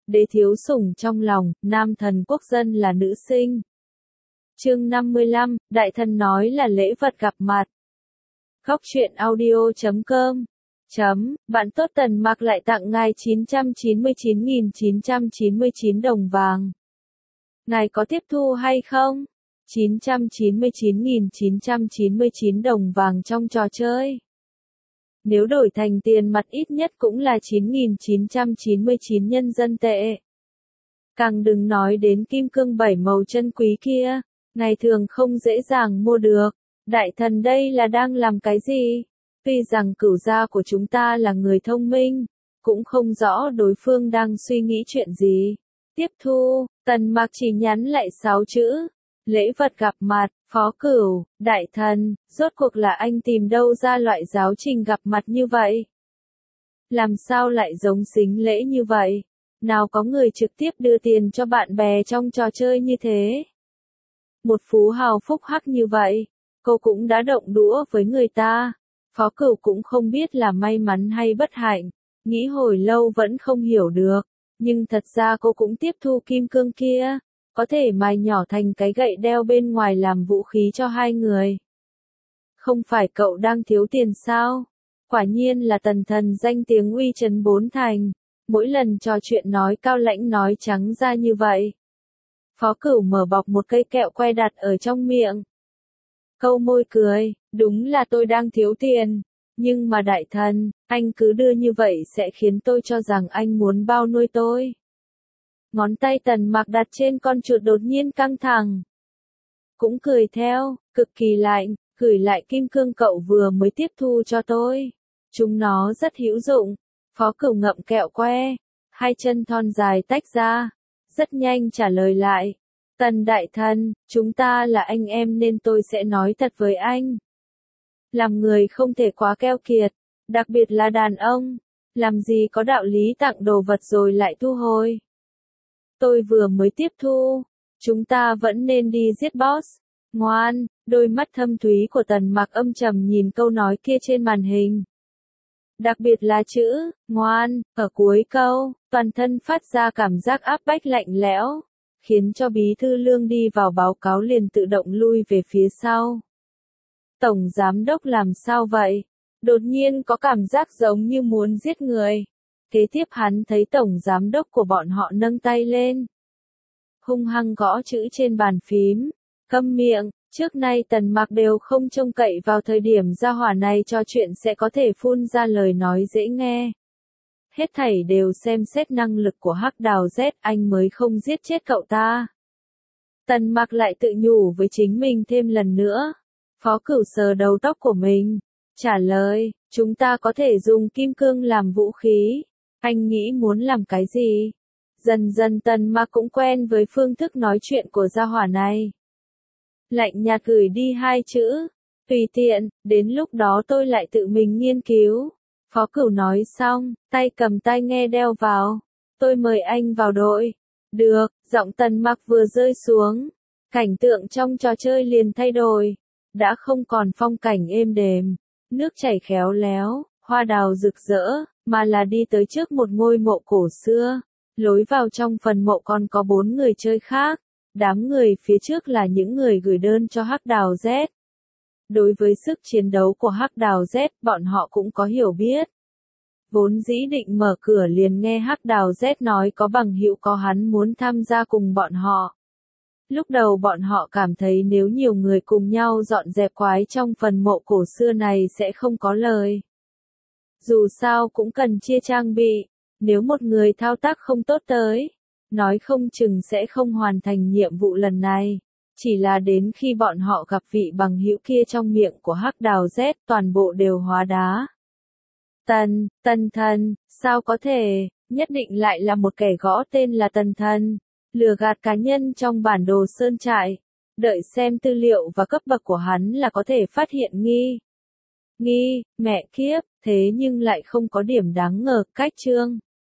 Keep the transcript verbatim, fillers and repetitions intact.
đế thiếu sủng trong lòng, nam thần quốc dân là nữ sinh. Chương năm mươi lăm, đại thần nói là lễ vật gặp mặt. Góc truyện audio chấm com chấm, bạn tốt Tần Mặc lại tặng ngài chín trăm chín mươi chín nghìn chín trăm chín mươi chín đồng vàng. Ngài có tiếp thu hay không? chín trăm chín mươi chín nghìn chín trăm chín mươi chín đồng vàng trong trò chơi. Nếu đổi thành tiền mặt ít nhất cũng là chín nghìn chín trăm chín mươi chín nhân dân tệ. Càng đừng nói đến kim cương bảy màu chân quý kia, ngày thường không dễ dàng mua được. Đại thần đây là đang làm cái gì? Tuy rằng cửu gia của chúng ta là người thông minh, cũng không rõ đối phương đang suy nghĩ chuyện gì. Tiếp thu, Tần Mặc chỉ nhắn lại sáu chữ. Lễ vật gặp mặt, Phó Cửu, đại thần, rốt cuộc là anh tìm đâu ra loại giáo trình gặp mặt như vậy? Làm sao lại giống xính lễ như vậy? Nào có người trực tiếp đưa tiền cho bạn bè trong trò chơi như thế? Một phú hào phúc hắc như vậy, cô cũng đã động đũa với người ta. Phó Cửu cũng không biết là may mắn hay bất hạnh, nghĩ hồi lâu vẫn không hiểu được, nhưng thật ra cô cũng tiếp thu kim cương kia, có thể mài nhỏ thành cái gậy đeo bên ngoài làm vũ khí cho hai người. Không phải cậu đang thiếu tiền sao? Quả nhiên là Tần thần danh tiếng uy chấn bốn thành, mỗi lần trò chuyện nói cao lãnh nói trắng ra như vậy. Phó Cửu mở bọc một cây kẹo que đặt ở trong miệng. Câu môi cười, đúng là tôi đang thiếu tiền, nhưng mà đại thần, anh cứ đưa như vậy sẽ khiến tôi cho rằng anh muốn bao nuôi tôi. Ngón tay Tần Mặc đặt trên con chuột đột nhiên căng thẳng. Cũng cười theo, cực kỳ lạnh, gửi lại kim cương cậu vừa mới tiếp thu cho tôi. Chúng nó rất hữu dụng. Phó Cửu ngậm kẹo que, hai chân thon dài tách ra, rất nhanh trả lời lại. Tần đại thần, chúng ta là anh em nên tôi sẽ nói thật với anh. Làm người không thể quá keo kiệt, đặc biệt là đàn ông, làm gì có đạo lý tặng đồ vật rồi lại thu hồi. Tôi vừa mới tiếp thu, chúng ta vẫn nên đi giết boss. Ngoan, đôi mắt thâm thúy của Tần Mặc âm trầm nhìn câu nói kia trên màn hình. Đặc biệt là chữ, ngoan, ở cuối câu, toàn thân phát ra cảm giác áp bách lạnh lẽo, khiến cho bí thư Lương đi vào báo cáo liền tự động lui về phía sau. Tổng giám đốc làm sao vậy? Đột nhiên có cảm giác giống như muốn giết người. Kế tiếp hắn thấy tổng giám đốc của bọn họ nâng tay lên, hung hăng gõ chữ trên bàn phím. Câm miệng, trước nay Tần Mặc đều không trông cậy vào thời điểm gia hỏa này trò chuyện sẽ có thể phun ra lời nói dễ nghe. Hết thảy đều xem xét năng lực của Hắc Đào Z, anh mới không giết chết cậu ta. Tần Mặc lại tự nhủ với chính mình thêm lần nữa. Phó Cửu sờ đầu tóc của mình, trả lời, chúng ta có thể dùng kim cương làm vũ khí. Anh nghĩ muốn làm cái gì? Dần dần Tần Mặc cũng quen với phương thức nói chuyện của gia hỏa này. Lạnh nhạt gửi đi hai chữ, tùy tiện, đến lúc đó tôi lại tự mình nghiên cứu. Phó Cửu nói xong, tay cầm tai nghe đeo vào. Tôi mời anh vào đội. Được, giọng Tần Mặc vừa rơi xuống. Cảnh tượng trong trò chơi liền thay đổi. Đã không còn phong cảnh êm đềm, nước chảy khéo léo, hoa đào rực rỡ, mà là đi tới trước một ngôi mộ cổ xưa. Lối vào trong phần mộ còn có bốn người chơi khác. Đám người phía trước là những người gửi đơn cho Hắc Đào Z. Đối với sức chiến đấu của Hắc Đào Z, bọn họ cũng có hiểu biết. Vốn dĩ định mở cửa liền nghe Hắc Đào Z nói có bằng hữu có hắn muốn tham gia cùng bọn họ. Lúc đầu bọn họ cảm thấy nếu nhiều người cùng nhau dọn dẹp quái trong phần mộ cổ xưa này sẽ không có lời. Dù sao cũng cần chia trang bị, nếu một người thao tác không tốt tới, nói không chừng sẽ không hoàn thành nhiệm vụ lần này. Chỉ là đến khi bọn họ gặp vị bằng hữu kia trong miệng của Hắc Đào Z, toàn bộ đều hóa đá. Tần, Tần thần, sao có thể, nhất định lại là một kẻ gõ tên là Tần thần, lừa gạt cá nhân trong bản đồ sơn trại. Đợi xem tư liệu và cấp bậc của hắn là có thể phát hiện nghi. Nghi, mẹ kiếp, thế nhưng lại không có điểm đáng ngờ, cách chương.